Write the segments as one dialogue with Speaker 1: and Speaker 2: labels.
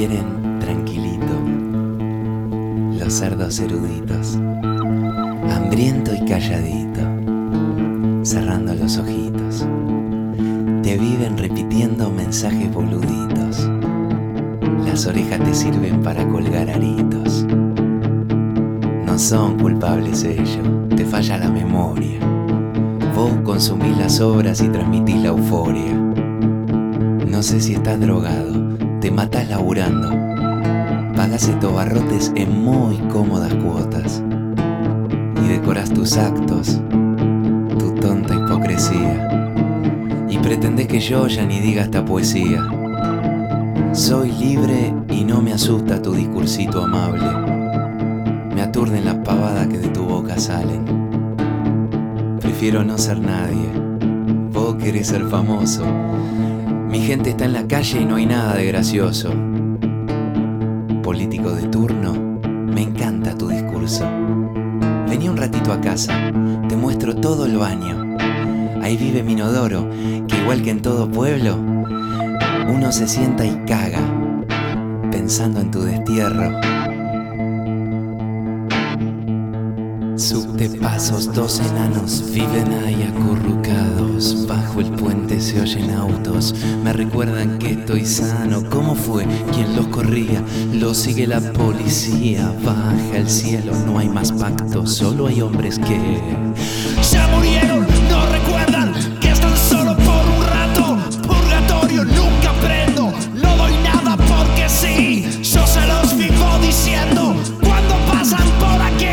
Speaker 1: quieren tranquilito, los cerdos eruditos, hambriento y calladito, cerrando los ojitos, te viven repitiendo mensajes boluditos, las orejas te sirven para colgar aritos. No son culpables ellos, te falla la memoria, vos consumís las obras y transmitís la euforia. No sé si estás drogado, te matás laburando, pagás estos barrotes en muy cómodas cuotas y decorás tus actos, tu tonta hipocresía, y pretendés que yo ya ni diga esta poesía. Soy libre y no me asusta tu discursito amable, me aturden las pavadas que de tu boca salen. Prefiero no ser nadie, vos querés ser famoso. Mi gente está en la calle y no hay nada de gracioso. Político de turno, me encanta tu discurso. Vení un ratito a casa, te muestro todo el baño. Ahí vive mi inodoro, que igual que en todo pueblo, uno se sienta y caga, pensando en tu destierro. Subtepasos, dos enanos viven ahí acurrucados. Bajo el puente se oyen autos, me recuerdan que estoy sano. ¿Cómo fue? ¿Quién los corría? Los sigue la policía. Baja el cielo, no hay más pactos, solo hay hombres que
Speaker 2: ya murieron, no recuerdan que están solo por un rato. Purgatorio, nunca aprendo, no doy nada porque sí. Yo se los vivo diciendo cuando pasan por aquí.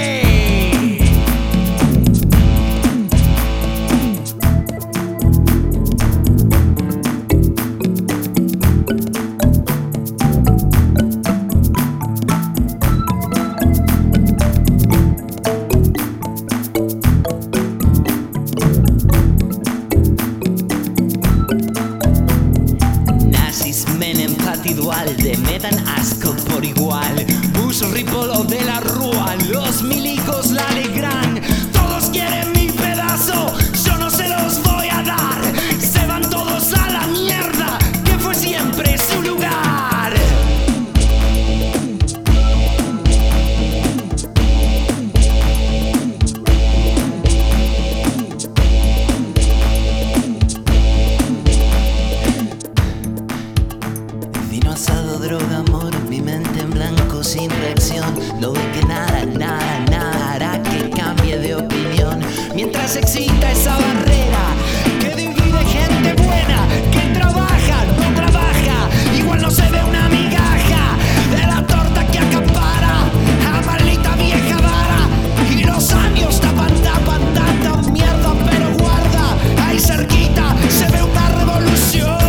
Speaker 2: Dualde me dan asco por igual. Bush, Ripolo de la Rúa, los milicos la Legrand, todos quieren mi pedazo, yo no se los voy a dar. Se van todos a la mierda, que fue siempre su lugar.
Speaker 3: Asado, droga, amor, mi mente en blanco sin reacción. No ve que nada hará que cambie de opinión. Mientras excita esa barrera que divide gente buena, que trabaja, no trabaja, igual no se ve una migaja de la torta que acapara a maldita vieja vara. Y los años tapan tanta mierda, pero guarda, ahí cerquita se ve una revolución.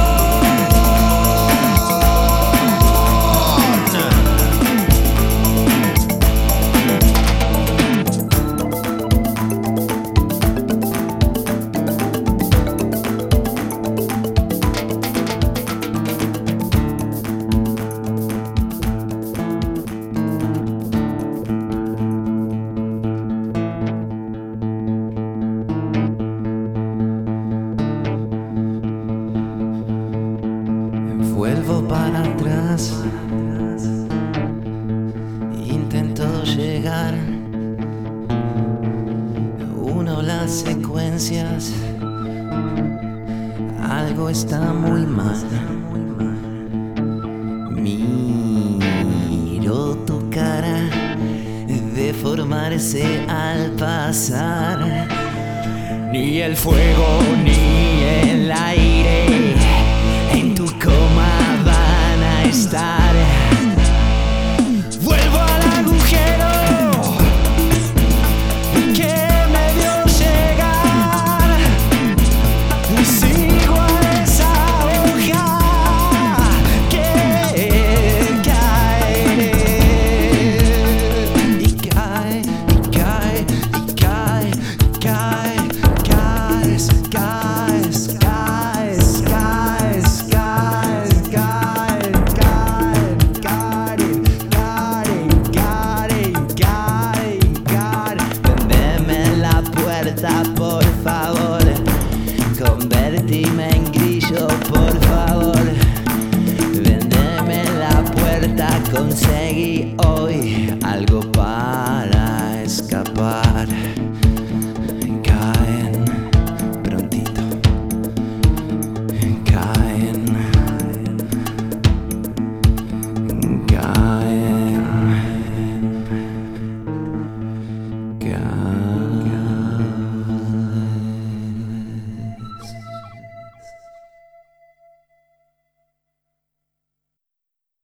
Speaker 3: Vuelvo para atrás, intento llegar, uno las secuencias, algo está muy mal. Miro tu cara deformarse al pasar, ni el fuego ni el aire